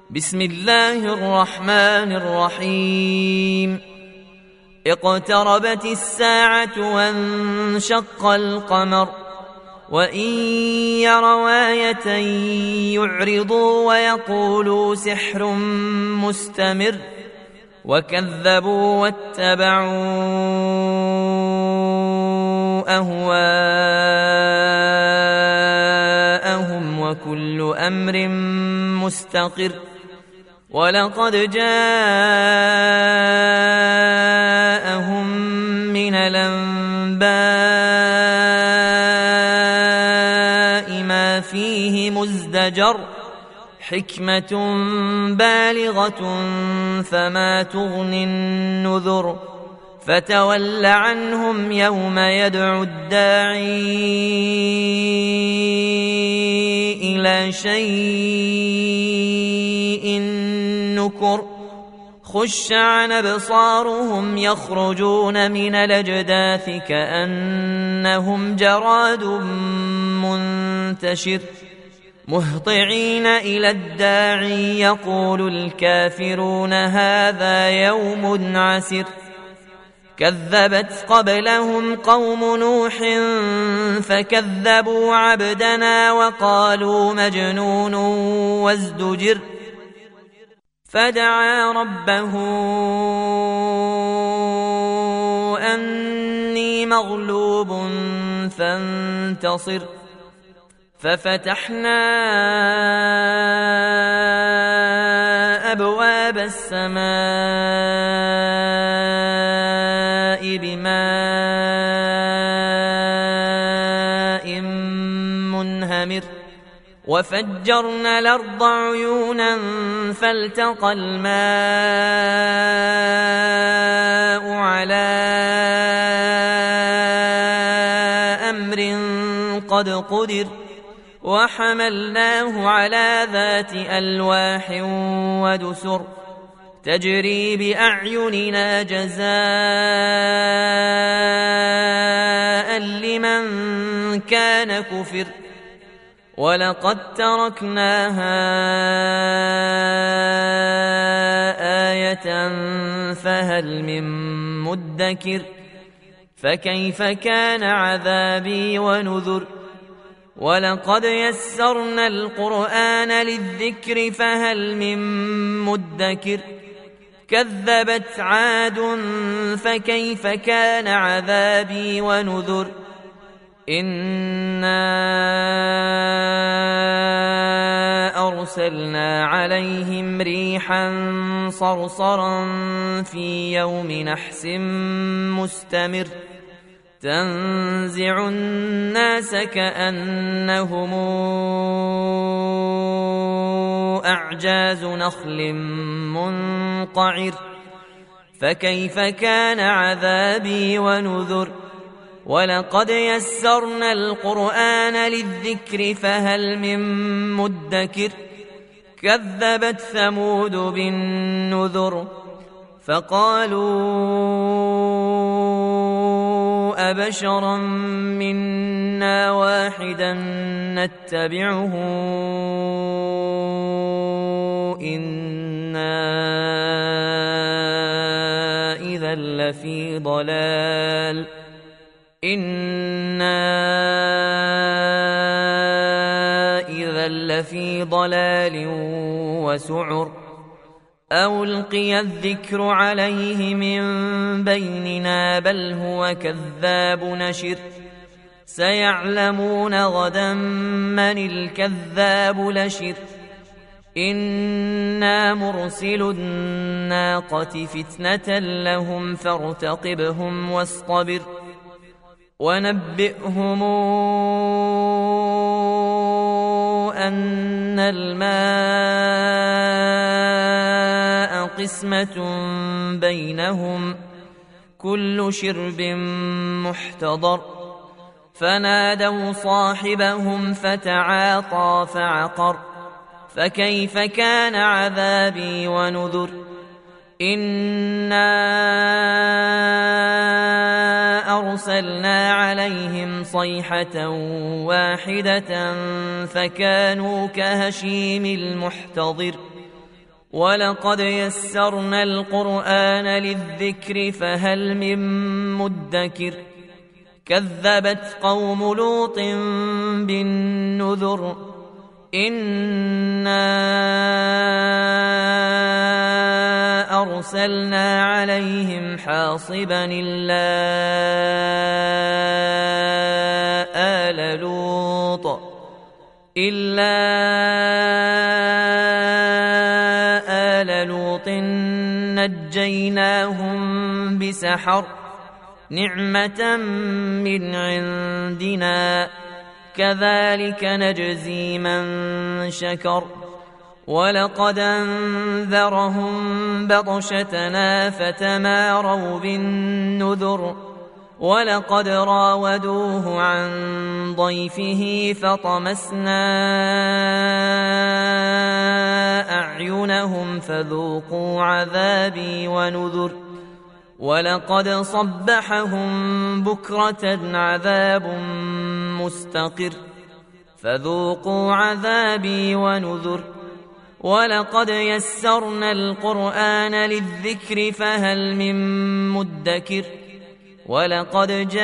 بسم الله الرحمن الرحيم. اقتربت الساعة وانشق القمر وإن يروا آية يعرضوا ويقولوا سحر مستمر وكذبوا واتبعوا أهواءهم وكل أمر مستقر. ولقد جاءهم من الأنباء ما فيه مزدجر حكمة بالغة فما تغني النذر. فتول عنهم يوم يدعو الداعي إلى شيء نكر. خش عن أبصارهم يخرجون من الأجداث كأنهم جراد منتشر مهطعين إلى الداعي يقول الكافرون هذا يوم عسر. كذبت قبلهم قوم نوح فكذبوا عبدنا وقالوا مجنون وازدجر. فدعا ربه أني مغلوب فانتصر. ففتحنا أبواب السماء بماء منهمر وفجرنا الأرض عيونا فالتقى الماء على أمر قد قدر وحملناه على ذات ألواح ودسر تجري بأعيننا جزاء لمن كان كفر. ولقد تركناها آية فهل من مدكر. فكيف كان عذابي ونذر. ولقد يسرنا القرآن للذكر فهل من مدكر. كذبت عاد فكيف كان عذابي ونذر. إنا أرسلنا عليهم ريحا صرصرا في يوم نحس مستمر تنزع الناس كأنهم أعجاز نخل منقعر. فكيف كان عذابي ونذر. ولقد يسرنا القرآن للذكر فهل من مدكر. كذبت ثمود بالنذر فقالوا أبشرا منا واحدا نتبعه إنا إذا لفي ضلال وسعر. أو ألقي الذكر عليه من بيننا بل هو كذاب نشر. سيعلمون غدا من الكذاب لشر. إنا مرسل الناقة فتنة لهم فارتقبهم واصطبر. ونبئهم أن الماء قسمة بينهم كل شرب محتضر. فنادوا صاحبهم فتعاطى فعقر. فكيف كان عذابي ونذر. إنا أرسلنا عليهم صيحة واحدة فكانوا كهشيم المحتضر ولقد يسرنا القرآن للذكر فهل من مدكر كذبت قوم لوط بالنذر إنا أرسلنا عليهم حاصبا إلا آل لوط نجيناهم بسحر نعمة من عندنا كذلك نجزي من شكر ولقد أنذرهم بطشتنا فتماروا بالنذر ولقد راودوه عن ضيفه فطمسنا أعينهم فذوقوا عذابي ونذر ولقد صبحهم بكرة عذاب مستقر فذوقوا عذابي ونذر ولقد يسرنا القرآن للذكر فهل من مدكر ولقد جاء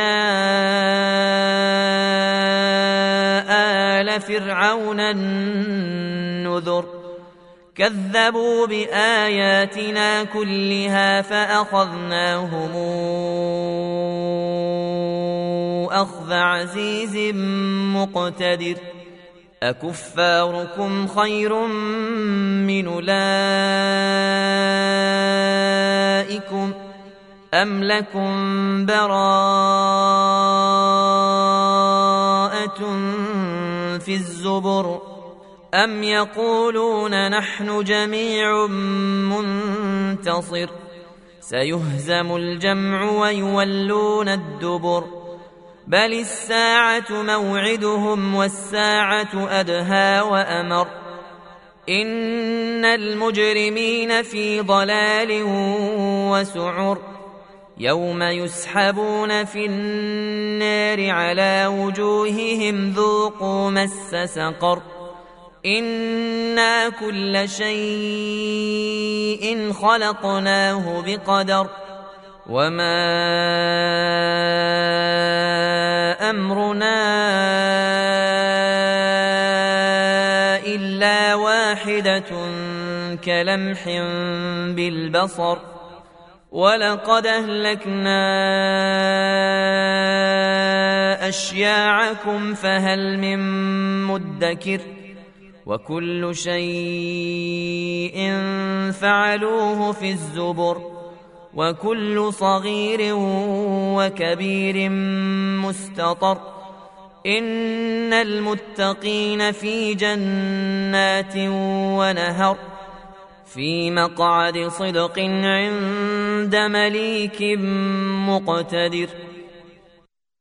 آل فرعون النذر كذبوا بآياتنا كلها فأخذناهم أخذ عزيز مقتدر أكفاركم خير من أولئكم أم لكم براءة في الزبر أم يقولون نحن جميع منتصر سيهزم الجمع ويولون الدبر بل الساعة موعدهم والساعة أدهى وأمر إن المجرمين في ضلال وسعر يوم يسحبون في النار على وجوههم ذوقوا مس سقر إنا كل شيء خلقناه بقدر وما أمرنا إلا واحدة كلمح بالبصر ولقد أهلكنا أشياعكم فهل من مدكر وكل شيء فعلوه في الزبر وكل صغير وكبير مستطر إن المتقين في جنات ونهر في مقعد صدق عند مليك مقتدر